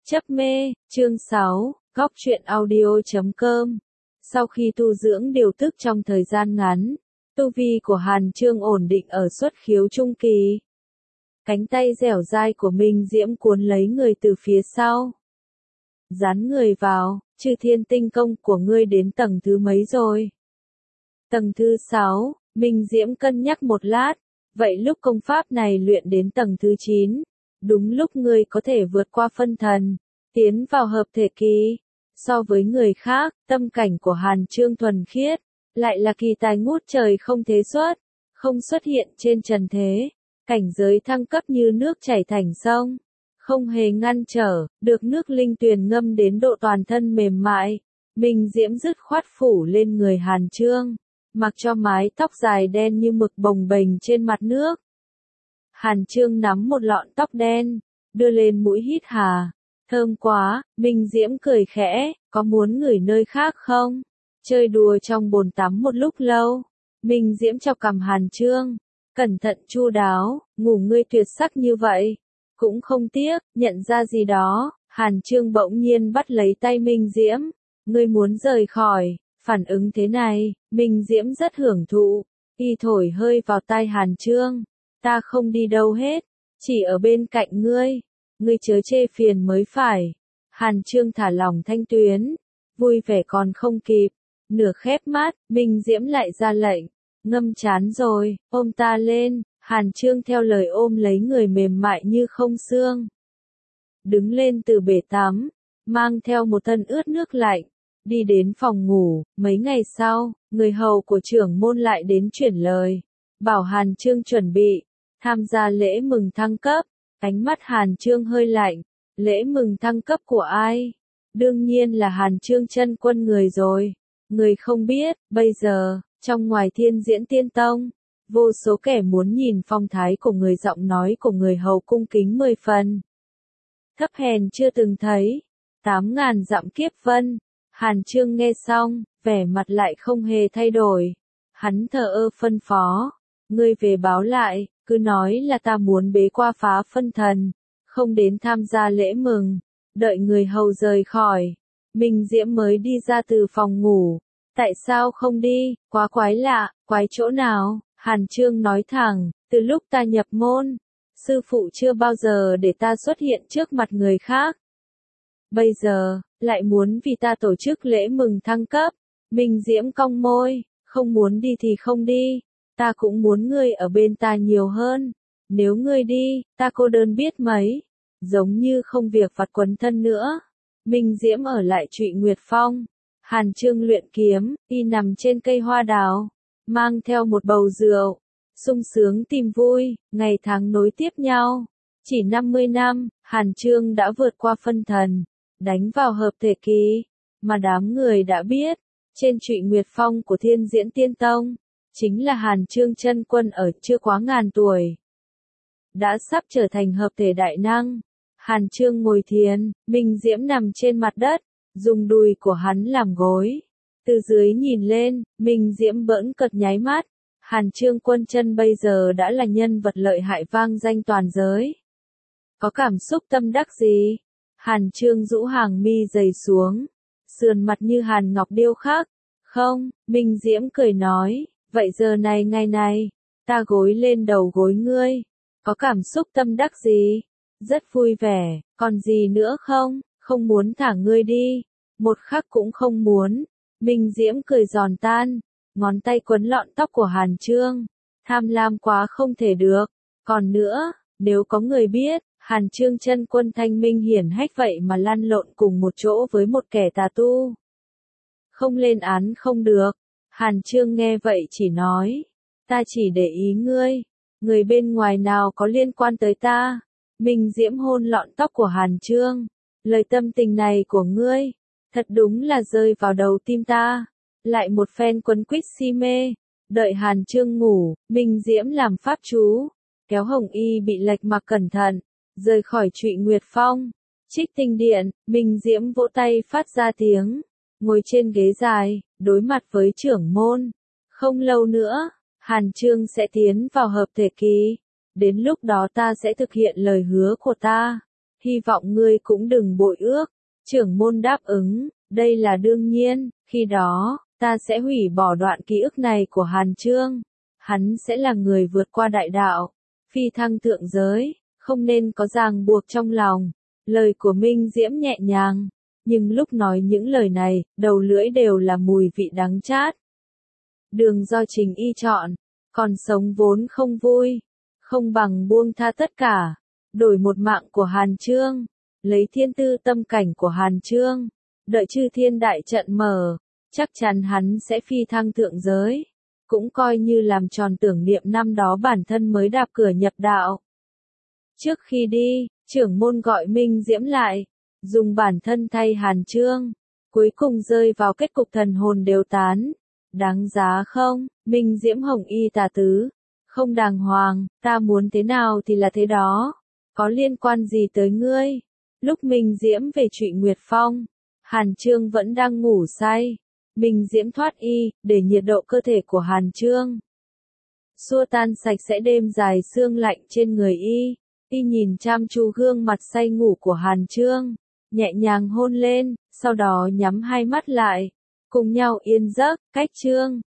Chấp mê, chương 6, góc truyện audio.com. Sau khi tu dưỡng điều tức trong thời gian ngắn, tu vi của Hàn Chương ổn định ở xuất khiếu trung kỳ. Cánh tay dẻo dai của Minh Diễm cuốn lấy người từ phía sau. Dán người vào, Chư Thiên tinh công của ngươi đến tầng thứ mấy rồi? Tầng thứ 6, Minh Diễm cân nhắc một lát, vậy lúc công pháp này luyện đến tầng thứ 9. Đúng lúc ngươi có thể vượt qua phân thần, tiến vào hợp thể kỳ. So với người khác, tâm cảnh của Hàn Chương thuần khiết, lại là kỳ tài ngút trời không thế xuất, không xuất hiện trên trần thế. Cảnh giới thăng cấp như nước chảy thành sông, không hề ngăn trở, được nước linh tuyền ngâm đến độ toàn thân mềm mại. Minh Diễm dứt khoát phủ lên người Hàn Chương, mặc cho mái tóc dài đen như mực bồng bềnh trên mặt nước. Hàn Chương nắm một lọn tóc đen, đưa lên mũi hít hà. Thơm quá, Minh Diễm cười khẽ, có muốn ngửi nơi khác không? Chơi đùa trong bồn tắm một lúc lâu. Minh Diễm chọc cằm Hàn Chương, cẩn thận chu đáo, ngủ ngươi tuyệt sắc như vậy. Cũng không tiếc, nhận ra gì đó, Hàn Chương bỗng nhiên bắt lấy tay Minh Diễm. Ngươi muốn rời khỏi, phản ứng thế này, Minh Diễm rất hưởng thụ. Y thổi hơi vào tai Hàn Chương. Ta không đi đâu hết, chỉ ở bên cạnh ngươi. Ngươi chớ chê phiền mới phải. Hàn Chương thả lỏng thanh tuyến, vui vẻ còn không kịp. Nửa khép mắt, Minh Diễm lại ra lệnh. Ngâm chán rồi, ôm ta lên. Hàn Chương theo lời ôm lấy người mềm mại như không xương. Đứng lên từ bể tắm, mang theo một thân ướt nước lạnh, đi đến phòng ngủ. Mấy ngày sau, người hầu của trưởng môn lại đến chuyển lời, bảo Hàn Chương chuẩn bị tham gia lễ mừng thăng cấp. Ánh mắt Hàn Chương hơi lạnh. Lễ mừng thăng cấp của ai? Đương nhiên là Hàn Chương chân quân người rồi. Người không biết, bây giờ, trong ngoài Thiên Diễn Tiên Tông, vô số kẻ muốn nhìn phong thái của người, giọng nói của người hầu cung kính 10 phần. Thấp hèn chưa từng thấy. 8.000 dặm kiếp vân. Hàn Chương nghe xong, vẻ mặt lại không hề thay đổi. Hắn thờ ơ phân phó. Ngươi về báo lại, cứ nói là ta muốn bế qua phá phân thần, không đến tham gia lễ mừng. Đợi người hầu rời khỏi, Minh Diễm mới đi ra từ phòng ngủ. Tại sao không đi? Quá quái lạ. Quái chỗ nào? Hàn Chương nói thẳng, từ lúc ta nhập môn, sư phụ chưa bao giờ để ta xuất hiện trước mặt người khác. Bây giờ, lại muốn vì ta tổ chức lễ mừng thăng cấp. Minh Diễm cong môi, không muốn đi thì không đi. Ta cũng muốn ngươi ở bên ta nhiều hơn. Nếu ngươi đi, ta cô đơn biết mấy. Giống như không việc vặt quấn thân nữa. Minh Diễm ở lại Trụy Nguyệt Phong. Hàn Chương luyện kiếm, y nằm trên cây hoa đào, mang theo một bầu rượu, sung sướng tìm vui, ngày tháng nối tiếp nhau. Chỉ 50 năm, Hàn Chương đã vượt qua phân thần, đánh vào hợp thể kỳ, mà đám người đã biết, trên Trụy Nguyệt Phong của Thiên Diễn Tiên Tông, chính là Hàn Chương chân quân ở chưa quá ngàn tuổi. Đã sắp trở thành hợp thể đại năng. Hàn Chương ngồi thiền, Minh Diễm nằm trên mặt đất, dùng đùi của hắn làm gối. Từ dưới nhìn lên, Minh Diễm bỡn cợt nháy mắt. Hàn Chương quân chân bây giờ đã là nhân vật lợi hại vang danh toàn giới. Có cảm xúc tâm đắc gì? Hàn Chương rũ hàng mi dày xuống, sườn mặt như hàn ngọc điêu khắc. Không, Minh Diễm cười nói, vậy giờ này ngày này, ta gối lên đầu gối ngươi. Có cảm xúc tâm đắc gì? Rất vui vẻ, còn gì nữa không? Không muốn thả ngươi đi, một khắc cũng không muốn. Minh Diễm cười giòn tan, ngón tay quấn lọn tóc của Hàn Chương. Tham lam quá không thể được. Còn nữa, nếu có người biết, Hàn Chương chân quân thanh minh hiển hách vậy mà lăn lộn cùng một chỗ với một kẻ tà tu, không lên án không được. Hàn Chương nghe vậy chỉ nói, ta chỉ để ý ngươi, người bên ngoài nào có liên quan tới ta. Minh Diễm hôn lọn tóc của Hàn Chương. Lời tâm tình này của ngươi, thật đúng là rơi vào đầu tim ta. Lại một phen quấn quýt si mê. Đợi Hàn Chương ngủ, Minh Diễm làm pháp chú, kéo Hồng Y bị lệch mặc cẩn thận, rời khỏi Trụy Nguyệt Phong. Trích Tinh Điện, Minh Diễm vỗ tay phát ra tiếng, ngồi trên ghế dài, đối mặt với trưởng môn. Không lâu nữa, Hàn Chương sẽ tiến vào hợp thể kỳ. Đến lúc đó ta sẽ thực hiện lời hứa của ta. hy vọng ngươi cũng đừng bội ước. Trưởng môn đáp ứng, đây là đương nhiên, khi đó, ta sẽ hủy bỏ đoạn ký ức này của Hàn Chương. Hắn sẽ là người vượt qua đại đạo, phi thăng thượng giới, không nên có ràng buộc trong lòng. Lời của Minh Diễm nhẹ nhàng, nhưng lúc nói những lời này, đầu lưỡi đều là mùi vị đắng chát. Đường do Trình Y chọn, còn sống vốn không vui, không bằng buông tha tất cả, đổi một mạng của Hàn Chương, lấy thiên tư tâm cảnh của Hàn Chương, đợi chư thiên đại trận mở, chắc chắn hắn sẽ phi thăng thượng giới, cũng coi như làm tròn tưởng niệm năm đó bản thân mới đạp cửa nhập đạo. Trước khi đi, trưởng môn gọi Minh Diễm lại, dùng bản thân thay Hàn Chương, cuối cùng rơi vào kết cục thần hồn đều tán. Đáng giá không? Minh Diễm hồng y tà tứ, không đàng hoàng, ta muốn thế nào thì là thế đó, có liên quan gì tới ngươi? Lúc Minh Diễm về Trụy Nguyệt Phong, Hàn Chương vẫn đang ngủ say. Minh Diễm thoát y, để nhiệt độ cơ thể của Hàn Chương xua tan sạch sẽ đêm dài sương lạnh trên người y. Y nhìn chăm chú gương mặt say ngủ của Hàn Chương, nhẹ nhàng hôn lên, sau đó nhắm hai mắt lại, cùng nhau yên giấc. Cách chương